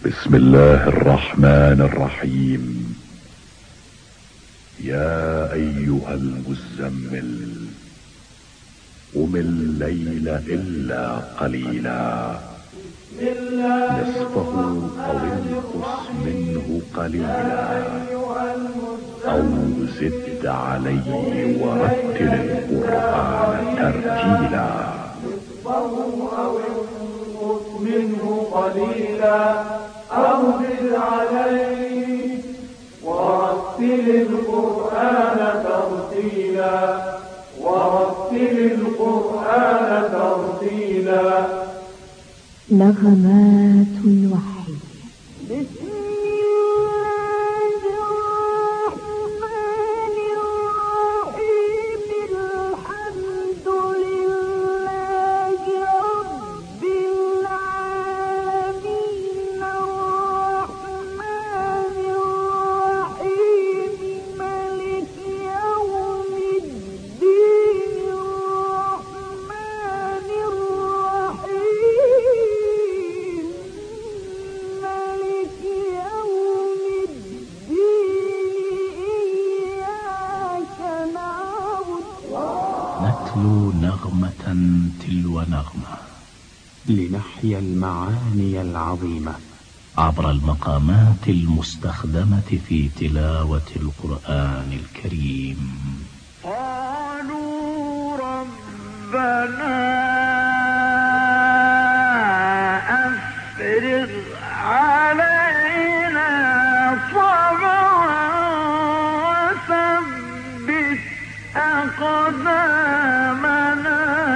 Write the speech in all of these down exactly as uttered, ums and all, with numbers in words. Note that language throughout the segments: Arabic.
بسم الله الرحمن الرحيم. يا ايها المزمل قم الليل الا قليلا نصفه او انقص منه قليلا او زد عليه ورتل القرآن ترتيلا. منه قليلا أو زد عليه ورتل القرآن ترتيلا ورتل القرآن ترتيلا. نغمات الوحي. نتلو نغمة تلو نغمة لنحيا المعاني العظيمة عبر المقامات المستخدمة في تلاوة القرآن الكريم. قالوا ربنا أفرغ علينا صبرا وثبت أقدامنا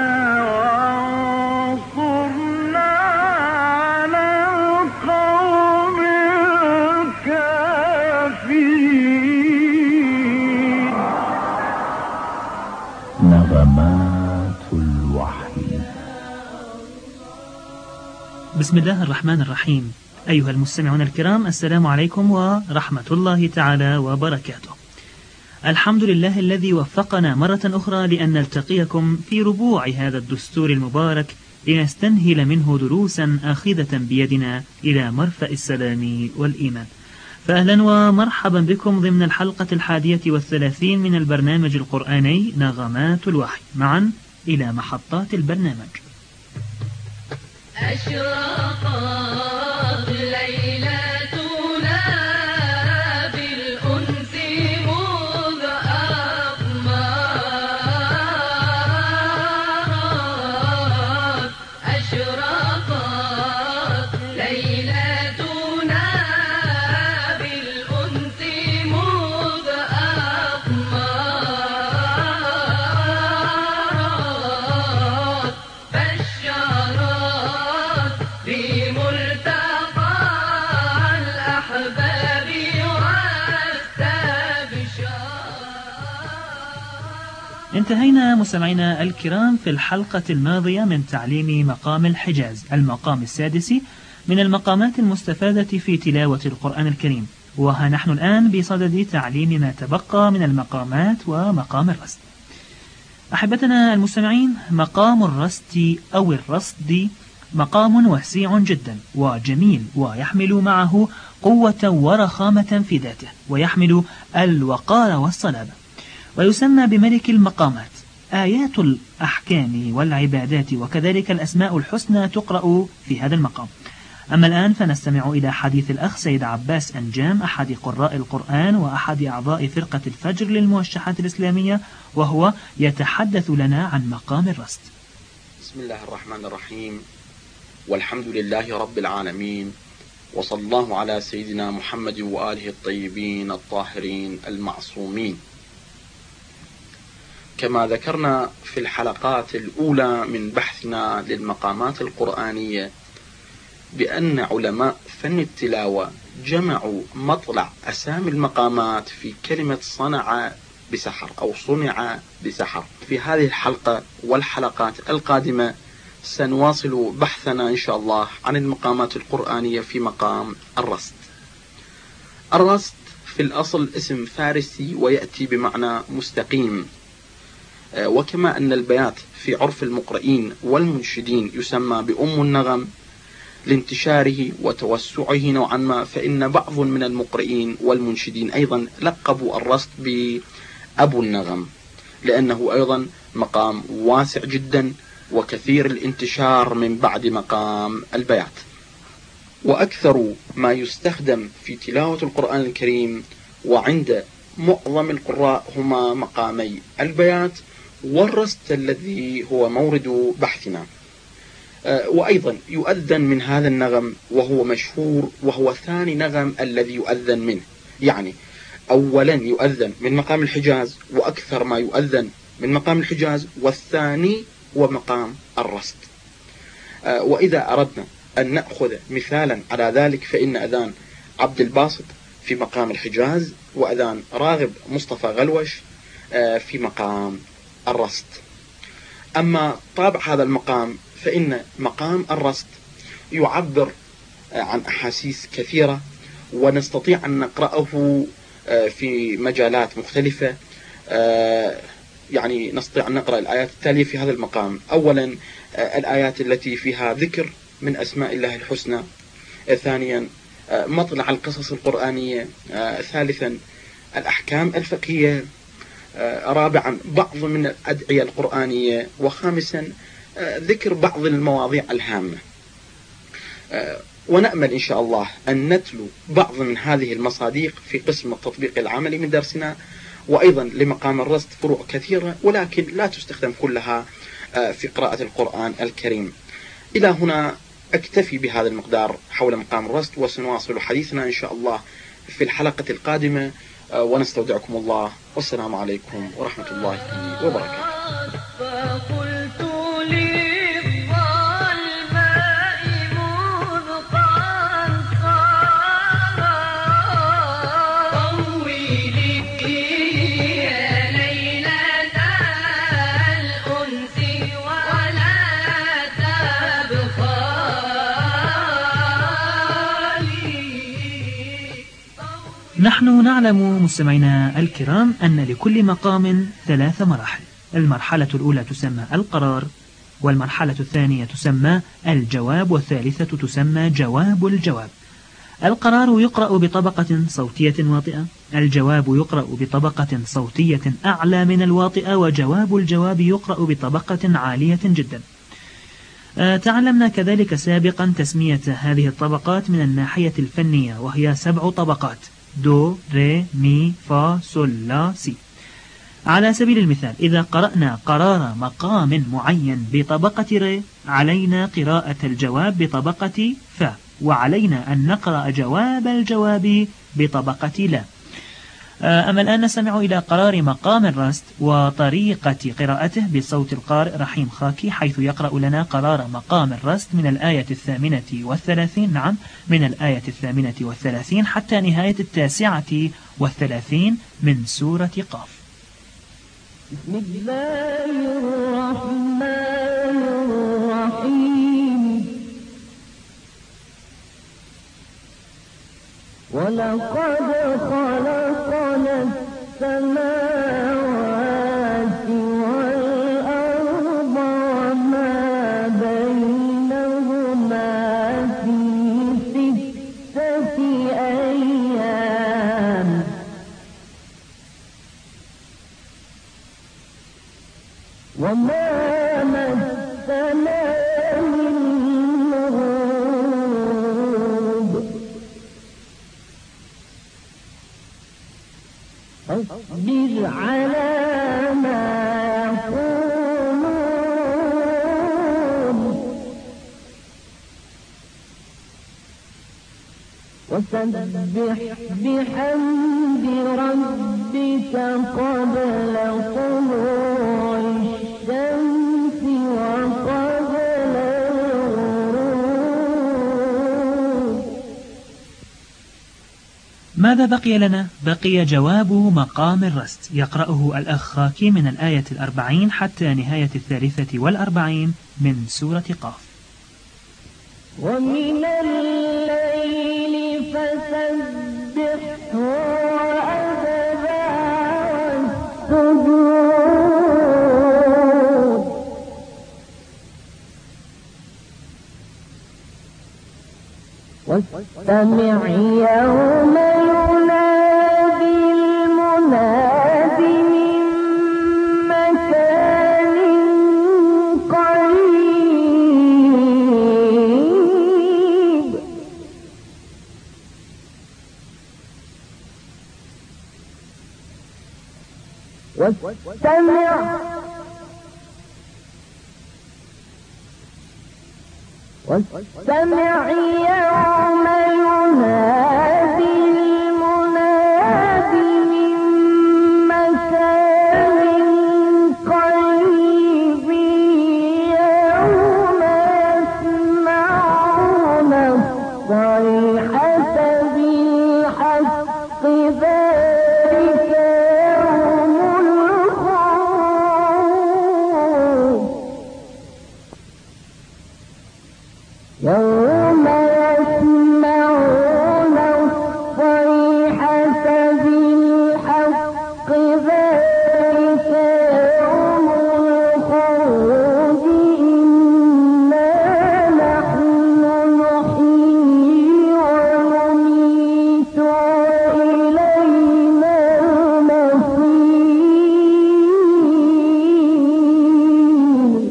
وانصرنا على القوم الكافرين. نغمات الوحي. بسم الله الرحمن الرحيم. أيها المستمعون الكرام، السلام عليكم ورحمة الله تعالى وبركاته. الحمد لله الذي وفقنا مرة أخرى لأن نلتقيكم في ربوع هذا الدستور المبارك لنستنهل منه دروسا آخذة بيدنا إلى مرفأ السلام والإيمان. فأهلا ومرحبا بكم ضمن الحلقة الحادية والثلاثين من البرنامج القرآني نغمات الوحي، معا إلى محطات البرنامج. أشرقت ليلتنا بالأنس مذ أقمرت. أشرقت ليلتنا بالأنس مذ أقمرت. بشرت بملتقى الأحباب واستبشرت. انتهينا مستمعينا الكرام في الحلقة الماضية من تعليم مقام الحجاز، المقام السادس من المقامات المستفادة في تلاوة القرآن الكريم، وها نحن الآن بصدد تعليم ما تبقى من المقامات ومقام الرصد. أحبتنا المستمعين، مقام الرصد أو الرصد مقام وسيع جدا وجميل، ويحمل معه قوة ورخامة في ذاته، ويحمل الوقار والصلابة، ويسمى بملك المقامات. آيات الأحكام والعبادات وكذلك الأسماء الحسنى تقرأ في هذا المقام. أما الآن فنستمع إلى حديث الأخ سيد عباس أنجام، أحد قراء القرآن وأحد أعضاء فرقة الفجر للموشحات الإسلامية، وهو يتحدث لنا عن مقام الرصد. بسم الله الرحمن الرحيم، والحمد لله رب العالمين، وصلى الله على سيدنا محمد وآله الطيبين الطاهرين المعصومين. كما ذكرنا في الحلقات الأولى من بحثنا للمقامات القرآنية بأن علماء فن التلاوة جمعوا مطلع أسامي المقامات في كلمة صنع بسحر أو صنع بسحر. في هذه الحلقة والحلقات القادمة سنواصل بحثنا إن شاء الله عن المقامات القرآنية في مقام الرصد. الرصد في الأصل اسم فارسي ويأتي بمعنى مستقيم، وكما أن البيات في عرف المقرئين والمنشدين يسمى بأم النغم، لانتشاره وتوسعه نوعا ما، فإن بعض من المقرئين والمنشدين أيضا لقبوا الرست بأبو النغم، لأنه أيضا مقام واسع جدا وكثير الانتشار من بعد مقام البيات. وأكثر ما يستخدم في تلاوة القرآن الكريم وعند معظم القراء هما مقامي البيات والرست الذي هو مورد بحثنا. وأيضا يؤذن من هذا النغم وهو مشهور، وهو ثاني نغم الذي يؤذن منه، يعني أولا يؤذن من مقام الحجاز وأكثر ما يؤذن من مقام الحجاز، والثاني هو مقام الرست. وإذا أردنا أن نأخذ مثالا على ذلك فإن أذان عبد الباسط في مقام الحجاز، وأذان راغب مصطفى غلوش في مقام الرست. أما طابع هذا المقام فإن مقام الرست يعبر عن أحاسيس كثيرة، ونستطيع أن نقرأه في مجالات مختلفة. يعني نستطيع أن نقرأ الآيات التالية في هذا المقام. أولا الآيات التي فيها ذكر من أسماء الله الحسنى. ثانيا مطلع القصص القرآنية. ثالثا الأحكام الفقهية. رابعا بعض من الأدعية القرآنية. وخامسا ذكر بعض المواضيع الهامة. ونأمل إن شاء الله أن نتلو بعض من هذه المصادق في قسم التطبيق العملي من درسنا. وأيضا لمقام الرست فروع كثيرة، ولكن لا تستخدم كلها في قراءة القرآن الكريم. إلى هنا أكتفي بهذا المقدار حول مقام الرست، وسنواصل حديثنا إن شاء الله في الحلقة القادمة. ونستودعكم الله، والسلام عليكم ورحمة الله وبركاته. فقلت للظلماء مذ قد صار طولي يا ليلة الأنس ولا تبخالي. نحن نعلم مستمعينا الكرام أن لكل مقام ثلاث مراحل. المرحلة الأولى تسمى القرار، والمرحلة الثانية تسمى الجواب، والثالثة تسمى جواب الجواب. القرار يقرأ بطبقة صوتية واطئة، الجواب يقرأ بطبقة صوتية أعلى من الواطئة، وجواب الجواب يقرأ بطبقة عالية جدا. أه تعلمنا كذلك سابقا تسمية هذه الطبقات من الناحية الفنية، وهي سبع طبقات: دو، ري، مي، فا، سول، لا، سي. على سبيل المثال، إذا قرأنا قرار مقام معين بطبقة ري، علينا قراءة الجواب بطبقة فا، وعلينا أن نقرأ جواب الجواب بطبقة لا. أما الآن نستمع إلى قرار مقام الرست وطريقة قراءته بصوت القارئ رحيم خاكي، حيث يقرأ لنا قرار مقام الرست من الآية الثامنة والثلاثين، نعم من الآية الثامنة والثلاثين حتى نهاية التاسعة والثلاثين من سورة قاف. بسم الله الرحمن الرحيم. ولقد خلقنا السماوات والأرض وما بينهما في ستة أيام وما مسنا من لغوب. فاصبر على ما يقولون وسبح بحمد ربك قبل طلوع الشمس وقبل الغروب. ماذا بقي لنا؟ بقي جواب مقام الرست، يقرأه الأخ خاكي من الآية الأربعين حتى نهاية الثالثة والأربعين من سورة قاف. ومن الليل فسبحه وأدبار السجود واستمع يوم ينادي المناد من مكان قريب واستمع واستمع يوم ينادي المناد من مكان قريب يوم يسمعون الصيحة بالحق ذلك يوم الخروج يوم يسمعون الصيحة بالحق ذلك يوم الخروج إنا نحن نحيي ونميت وإلينا المصير.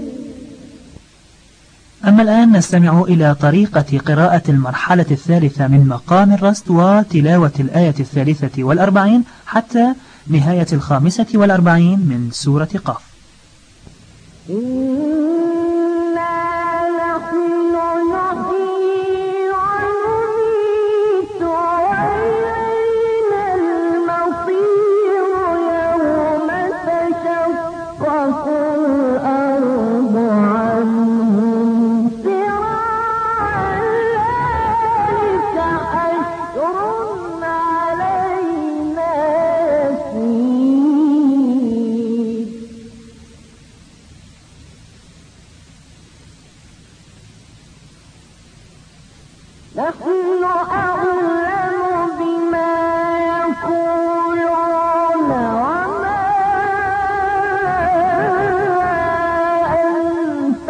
أما الآن نستمع إلى طريقة قراءة المرحلة الثالثة من مقام الرصد وتلاوة الآية الثالثة والأربعين حتى نهاية الخامسة والأربعين من سورة قاف. إنا نحن نحيي ونميت وإلينا المصير يوم تشقق الأرض عنهم سراعا ذلك حشر علينا يسير. نحن أعلم بما يقولون وما أنت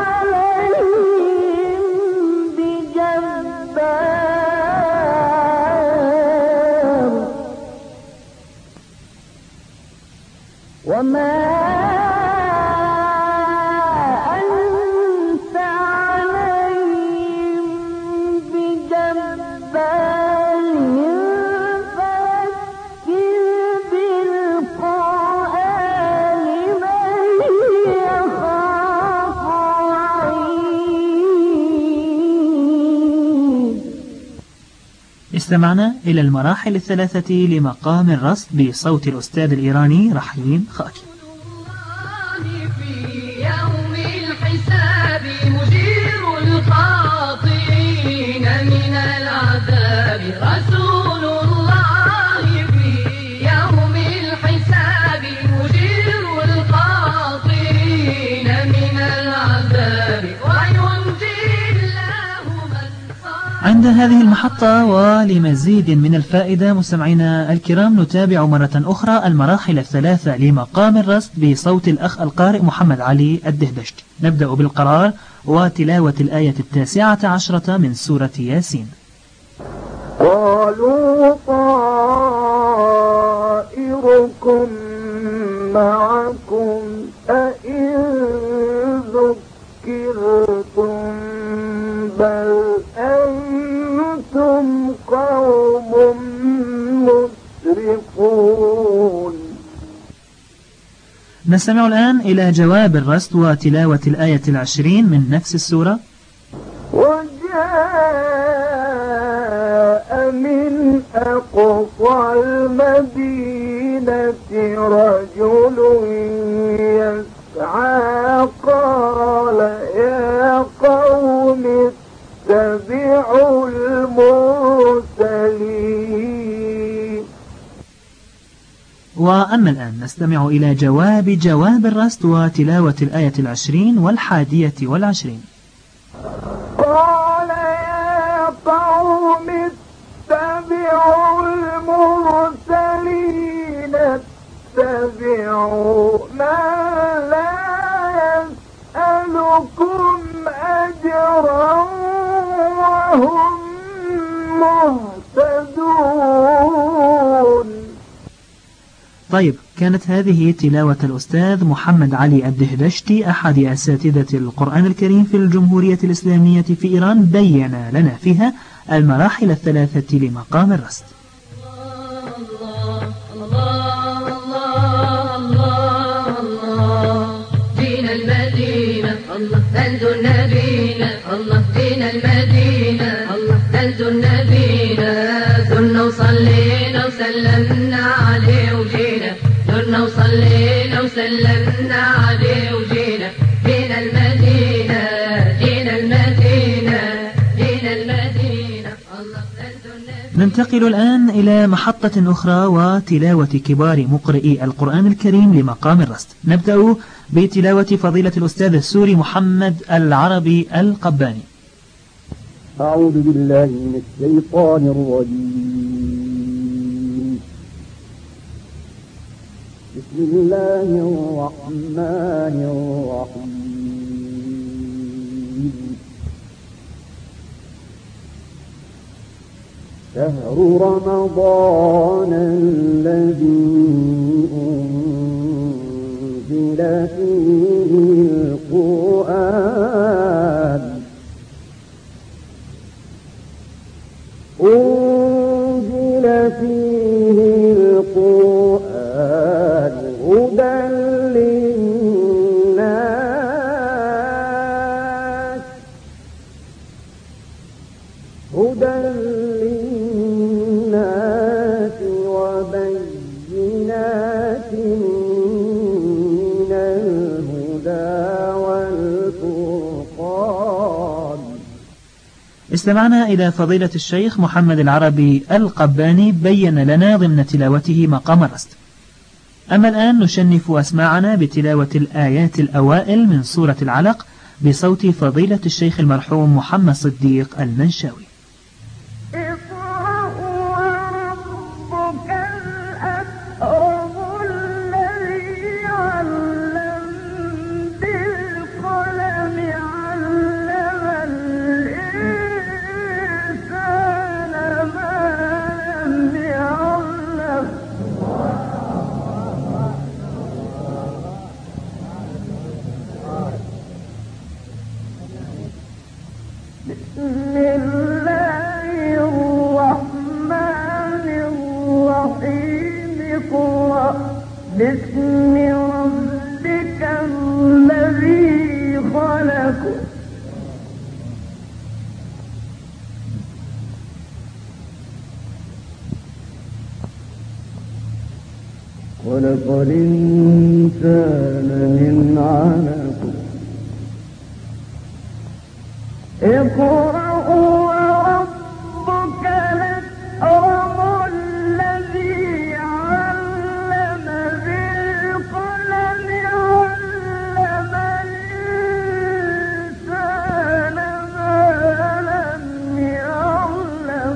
عليهم بجبار وما أنت عليهم بجبار فذكر بالقرآن من يخاف وعيد. استمعنا إلى المراحل الثلاثة لمقام الرصد بصوت الأستاذ الإيراني رحيم خاكي. في يوم الحساب مجير الخاطئين من العذاب رسول الله في يوم الحساب مجير الخاطئين من العذاب وينجي الله من صار. عند هذه المحطة ولمزيد من الفائدة مستمعينا الكرام نتابع مرة أخرى المراحل الثلاثة لمقام الرصد بصوت الأخ القارئ محمد علي الدهبشت. نبدأ بالقرار وتلاوة الآية التاسعة عشرة من سورة ياسين. قالوا طائركم معكم أئن ذكرتم بل أنتم قوم مسرفون. نستمع الآن إلى جواب الرصد وتلاوة الآية العشرين من نفس السورة. وجاء من أقصى المدينة رجل يسعى قال يا قوم اتبعوا المرسلين. وأما الآن نستمع إلى جواب جواب الرصد وتلاوة الآية العشرين والحادية والعشرين. قال يا قوم اتبعوا المرسلين اتبعوا من لا يسألكم أجرا وهم مهتدون. طيب، كانت هذه تلاوة الأستاذ محمد علي الدهدشتي أحد أساتذة القرآن الكريم في الجمهورية الإسلامية في إيران، بيّن لنا فيها المراحل الثلاثة لمقام الرصد. دين المدينة الله بلد النبينا، الله دين المدينة الله بلد النبينا، ثم وصلينا وسلمنا عليه وجينا، ثم وصلينا وسلمنا عليه وجينا، دين المدينة دين المدينة دين المدينة الله بلد النبينا. ننتقل الآن إلى محطة أخرى وتلاوة كبار مقرئي القرآن الكريم لمقام الرصد. نبدأ بتلاوة فضيلة الأستاذ السوري محمد العربي القباني. أعوذ بالله من الشيطان الرجيم. بسم الله الرحمن الرحيم. شهر رمضان الذي أنزل فيه القرآن أنزل فيه القرآن هدى للناس هدى للناس وبينات من الهدى والفرقان. استمعنا إلى فضيلة الشيخ محمد العربي القباني بيّن لنا ضمن تلاوته مقام الرصد. أما الآن نشنف أسماعنا بتلاوة الآيات الأوائل من سورة العلق بصوت فضيلة الشيخ المرحوم محمد صديق المنشاوي. بسم الله الرحمن الرحيم. اقرأ باسم ربك الذي خلق. خلق الإنسان من علق. اقرأ وربك الأكرم الذي علم بالقلم علم الإنسان ما لم يعلم.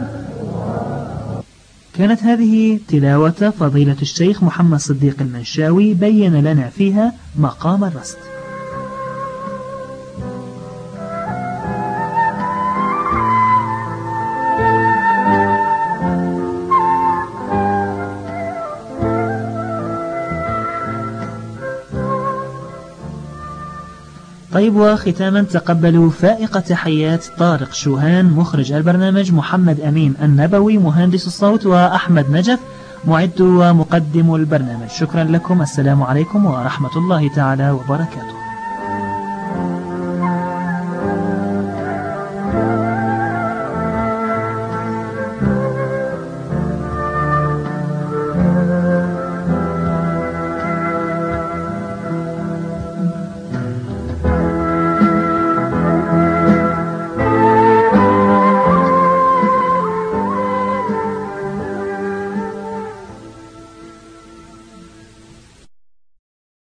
كانت هذه تلاوة فضيلة الشيخ محمد صديق المنشاوي بيّن لنا فيها مقام الرصد. طيب، وختاما تقبلوا فائق تحيات طارق شوهان مخرج البرنامج، محمد أمين النبوي مهندس الصوت، وأحمد نجف معد ومقدم البرنامج. شكرا لكم. السلام عليكم ورحمة الله تعالى وبركاته.